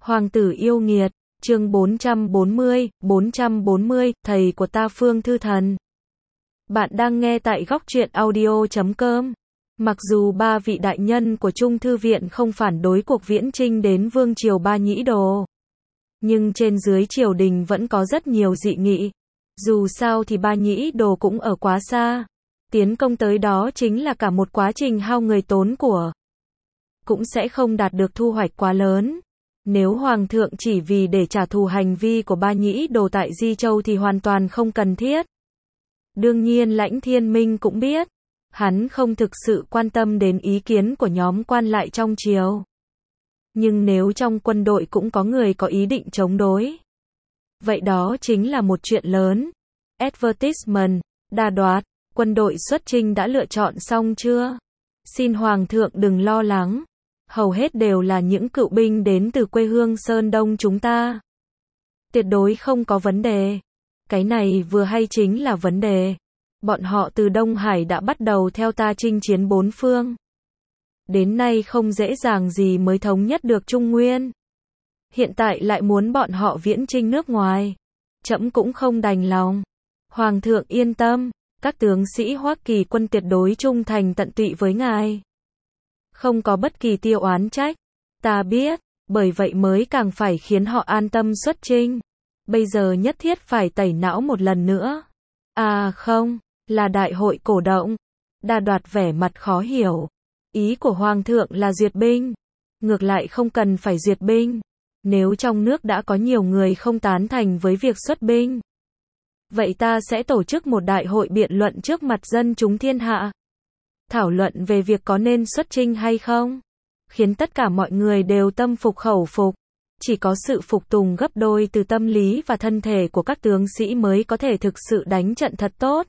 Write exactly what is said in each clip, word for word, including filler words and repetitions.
Hoàng tử yêu nghiệt, chương bốn trăm bốn mươi, bốn trăm bốn mươi, thầy của ta Phương Thư Thần. Bạn đang nghe tại góc truyện audio chấm com. Mặc dù ba vị đại nhân của Trung Thư Viện không phản đối cuộc viễn chinh đến Vương triều Ba Nhĩ Đồ, nhưng trên dưới triều đình vẫn có rất nhiều dị nghị. Dù sao thì Ba Nhĩ Đồ cũng ở quá xa. Tiến công tới đó chính là cả một quá trình hao người tốn của. Cũng sẽ không đạt được thu hoạch quá lớn. Nếu Hoàng thượng chỉ vì để trả thù hành vi của Ba Nhĩ Đồ tại Di Châu thì hoàn toàn không cần thiết. Đương nhiên Lãnh Thiên Minh cũng biết, hắn không thực sự quan tâm đến ý kiến của nhóm quan lại trong triều. Nhưng nếu trong quân đội cũng có người có ý định chống đối, vậy đó chính là một chuyện lớn. Advertisement, đà đoạt, quân đội xuất chinh đã lựa chọn xong chưa? Xin Hoàng thượng đừng lo lắng. Hầu hết đều là những cựu binh đến từ quê hương Sơn Đông chúng ta. Tuyệt đối không có vấn đề. Cái này vừa hay chính là vấn đề. Bọn họ từ Đông Hải đã bắt đầu theo ta chinh chiến bốn phương. Đến nay không dễ dàng gì mới thống nhất được Trung Nguyên. Hiện tại lại muốn bọn họ viễn chinh nước ngoài. Trẫm cũng không đành lòng. Hoàng thượng yên tâm, các tướng sĩ Hoa Kỳ quân tuyệt đối trung thành tận tụy với ngài. Không có bất kỳ tiêu oán trách. Ta biết, bởi vậy mới càng phải khiến họ an tâm xuất chinh. Bây giờ nhất thiết phải tẩy não một lần nữa. À không, là đại hội cổ động. Đa Đoạt vẻ mặt khó hiểu. Ý của Hoàng thượng là duyệt binh. Ngược lại không cần phải duyệt binh. Nếu trong nước đã có nhiều người không tán thành với việc xuất binh, vậy ta sẽ tổ chức một đại hội biện luận trước mặt dân chúng thiên hạ. Thảo luận về việc có nên xuất chinh hay không. Khiến tất cả mọi người đều tâm phục khẩu phục. Chỉ có sự phục tùng gấp đôi từ tâm lý và thân thể của các tướng sĩ mới có thể thực sự đánh trận thật tốt.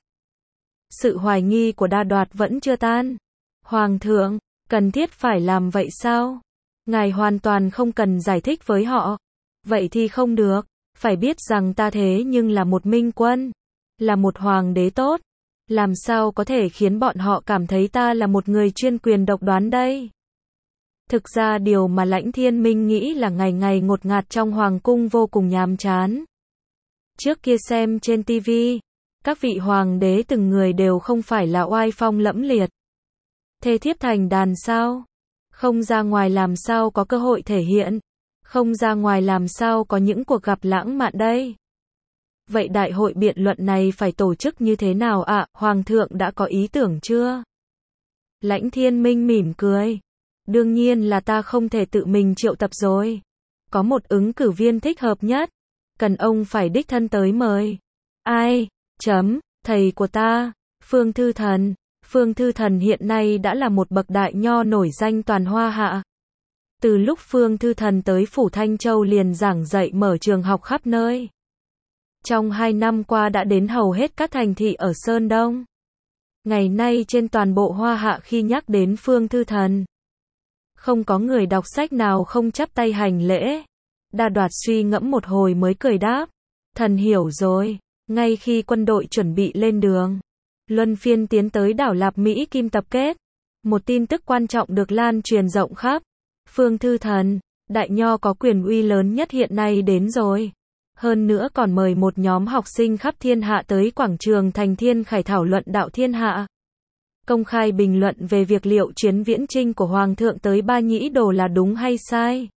Sự hoài nghi của Đa Đoạt vẫn chưa tan. Hoàng thượng, cần thiết phải làm vậy sao? Ngài hoàn toàn không cần giải thích với họ. Vậy thì không được. Phải biết rằng ta thế nhưng là một minh quân. Là một hoàng đế tốt. Làm sao có thể khiến bọn họ cảm thấy ta là một người chuyên quyền độc đoán đây? Thực ra điều mà Lãnh Thiên Minh nghĩ là ngày ngày ngột ngạt trong hoàng cung vô cùng nhàm chán. Trước kia xem trên ti vi, các vị hoàng đế từng người đều không phải là oai phong lẫm liệt. Thê thiếp thành đàn sao? Không ra ngoài làm sao có cơ hội thể hiện? Không ra ngoài làm sao có những cuộc gặp lãng mạn đây? Vậy đại hội biện luận này phải tổ chức như thế nào ạ? À, Hoàng thượng đã có ý tưởng chưa? Lãnh Thiên Minh mỉm cười. Đương nhiên là ta không thể tự mình triệu tập rồi. Có một ứng cử viên thích hợp nhất. Cần ông phải đích thân tới mời. Ai? Chấm, thầy của ta, Phương Thư Thần. Phương Thư Thần hiện nay đã là một bậc đại nho nổi danh toàn Hoa Hạ. Từ lúc Phương Thư Thần tới Phủ Thanh Châu liền giảng dạy mở trường học khắp nơi. Trong hai năm qua đã đến hầu hết các thành thị ở Sơn Đông. Ngày nay trên toàn bộ Hoa Hạ khi nhắc đến Phương Thư Thần, không có người đọc sách nào không chắp tay hành lễ. Đa Đoạt suy ngẫm một hồi mới cười đáp. Thần hiểu rồi. Ngay khi quân đội chuẩn bị lên đường, luân phiên tiến tới đảo Lạp Mỹ Kim tập kết, một tin tức quan trọng được lan truyền rộng khắp. Phương Thư Thần, đại nho có quyền uy lớn nhất hiện nay đến rồi. Hơn nữa còn mời một nhóm học sinh khắp thiên hạ tới quảng trường Thành Thiên Khải thảo luận đạo thiên hạ. Công khai bình luận về việc liệu chuyến viễn chinh của Hoàng thượng tới Ba Nhĩ Đồ là đúng hay sai.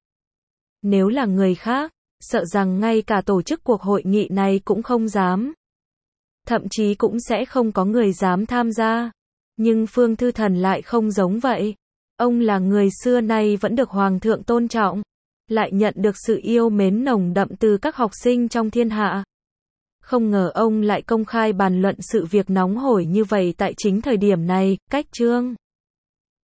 Nếu là người khác, sợ rằng ngay cả tổ chức cuộc hội nghị này cũng không dám. Thậm chí cũng sẽ không có người dám tham gia. Nhưng Phương Thư Thần lại không giống vậy. Ông là người xưa nay vẫn được Hoàng thượng tôn trọng, lại nhận được sự yêu mến nồng đậm từ các học sinh trong thiên hạ. Không ngờ ông lại công khai bàn luận sự việc nóng hổi như vậy tại chính thời điểm này. Cách chương